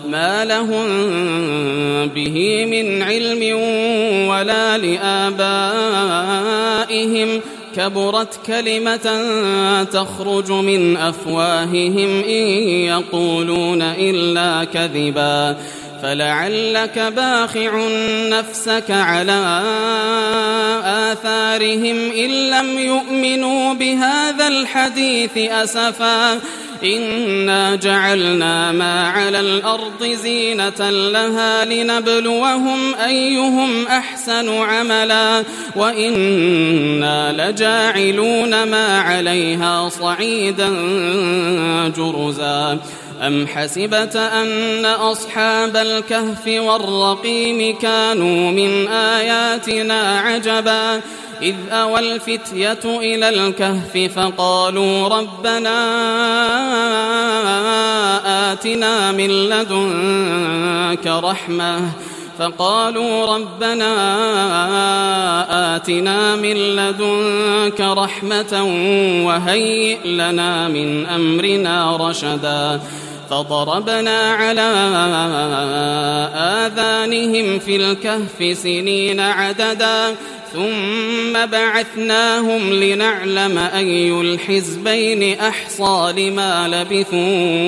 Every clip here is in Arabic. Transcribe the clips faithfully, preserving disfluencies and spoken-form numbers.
ما لهم به من علم ولا لآبائهم كبرت كلمة تخرج من أفواههم إن يقولون إلا كذبا فلعلك باخع نفسك على آثارهم إن لم يؤمنوا بهذا الحديث أسفا إنا جعلنا ما على الأرض زينة لها لنبلوهم أيهم أحسن عملا وإنا لجاعلون ما عليها صعيدا جرزا أم حسبت أن أصحاب الكهف والرقيم كانوا من آياتنا عجبا إذ أوى الفتية إلى الكهف فقالوا ربنا آتنا من لدنك رحمة فقالوا ربنا آتنا من لدنك رحمة وهيئ لنا من أمرنا رشدا فضربنا على آذانهم في الكهف سنين عددا ثم بعثناهم لنعلم أي الحزبين أحصى لما لبثوا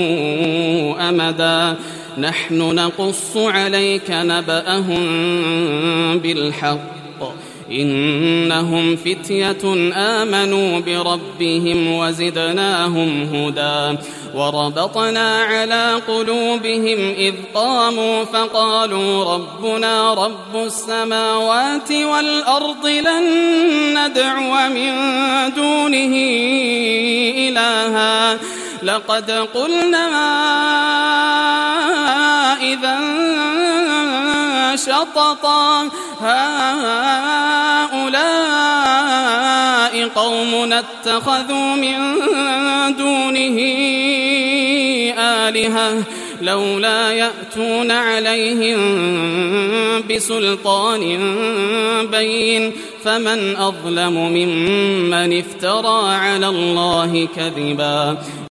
أمدا نحن نقص عليك نبأهم بالحق إنهم فتية آمنوا بربهم وزدناهم هدى وربطنا على قلوبهم إذ قاموا فقالوا ربنا رب السماوات والأرض لن ندعو من دونه إلها لقد قلنا إذا شططا هؤلاء قومنا اتخذوا من دونه آلهة لولا يأتون عليهم بسلطان بين فمن أظلم ممن افترى على الله كذبا